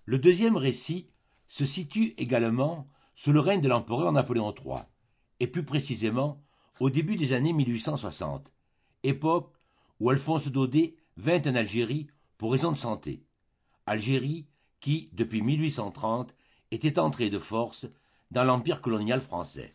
Le deuxième récit se situe également sous le règne de l'empereur Napoléon III, et plus précisément au début des années 1860, époque où Alphonse Daudet vint en Algérie pour raison de santé. Algérie qui, depuis 1830, était entrée de force dans l'empire colonial français.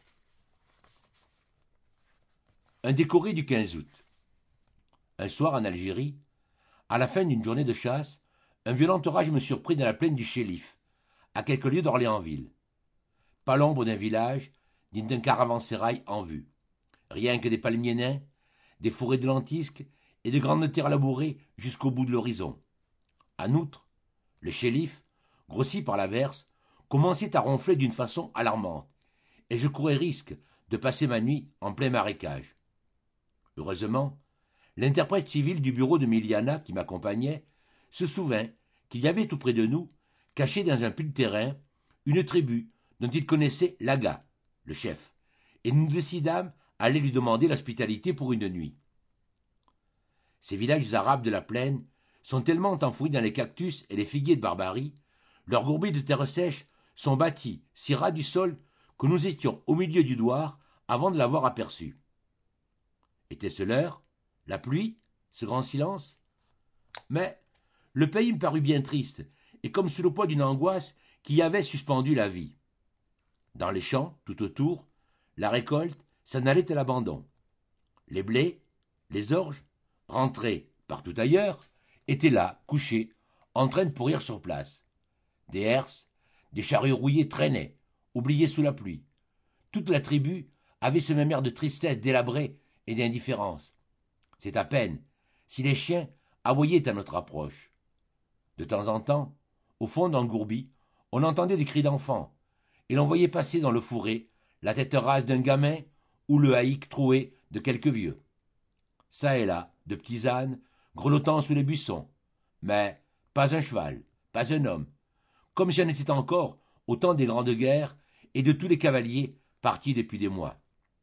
Un décoré du 15 août. Un soir en Algérie, à la fin d'une journée de chasse, un violent orage me surprit dans la plaine du Chélif, à quelques lieues d'Orléansville. Pas l'ombre d'un village, ni d'un caravansérail en vue. Rien que des palmiers nains, des forêts de lentisques et de grandes terres labourées jusqu'au bout de l'horizon. En outre, le Chélif, grossi par l'averse, commençait à ronfler d'une façon alarmante, et je courais risque de passer ma nuit en plein marécage. Heureusement, l'interprète civil du bureau de Miliana qui m'accompagnait se souvint qu'il y avait tout près de nous, caché dans un pli de terrain, une tribu dont il connaissait l'Aga, le chef, et nous décidâmes à aller lui demander l'hospitalité pour une nuit. Ces villages arabes de la plaine sont tellement enfouis dans les cactus et les figuiers de Barbarie, leurs gourbiers de terre sèche sont bâtis si ras du sol que nous étions au milieu du douar avant de l'avoir aperçu. Était-ce l'heure? La pluie? Ce grand silence? Mais le pays me parut bien triste, et comme sous le poids d'une angoisse qui y avait suspendu la vie. Dans les champs, tout autour, la récolte s'en allait à l'abandon. Les blés, les orges, rentrés partout ailleurs, étaient là, couchés, en train de pourrir sur place. Des herses, des charrues rouillées traînaient, oubliées sous la pluie. Toute la tribu avait ce même air de tristesse délabrée et d'indifférence. C'est à peine si les chiens aboyaient à notre approche. De temps en temps, au fond d'un gourbi, on entendait des cris d'enfants, et l'on voyait passer dans le fourré la tête rase d'un gamin ou le haïk troué de quelques vieux. Ça et là, de petits ânes, grelottant sous les buissons, mais pas un cheval, pas un homme, comme si on était encore au temps des grandes guerres et de tous les cavaliers partis depuis des mois.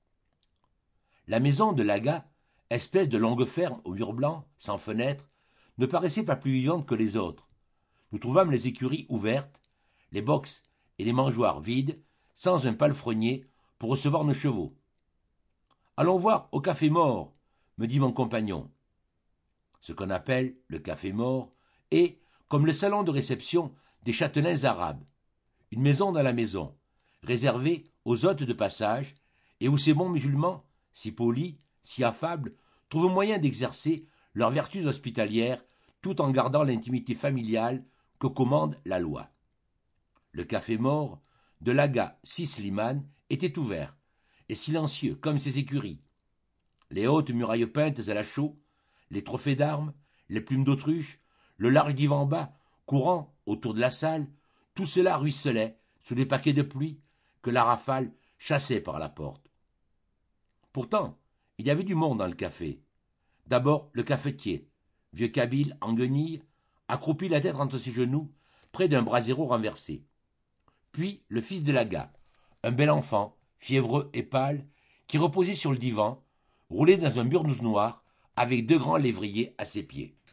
La maison de l'Aga, espèce de longue ferme au mur blanc, sans fenêtre, ne paraissait pas plus vivante que les autres. Nous trouvâmes les écuries ouvertes, les boxes et les mangeoires vides, sans un palefrenier pour recevoir nos chevaux. Allons voir au café mort, me dit mon compagnon. Ce qu'on appelle le café mort est comme le salon de réception des châtelains arabes, une maison dans la maison, réservée aux hôtes de passage, et où ces bons musulmans, si polis, si affables, trouvent moyen d'exercer leurs vertus hospitalières tout en gardant l'intimité familiale que commande la loi. Le café mort de l'Aga Sisliman était ouvert, et silencieux comme ses écuries. Les hautes murailles peintes à la chaux, les trophées d'armes, les plumes d'autruche, le large divan bas courant autour de la salle, tout cela ruisselait sous les paquets de pluie que la rafale chassait par la porte. Pourtant, il y avait du monde dans le café. D'abord le cafetier, vieux kabyle en guenilles, accroupi la tête entre ses genoux, près d'un brasero renversé. Puis le fils de l'Aga, un bel enfant, fiévreux et pâle, qui reposait sur le divan, roulé dans un burnous noir, avec deux grands lévriers à ses pieds.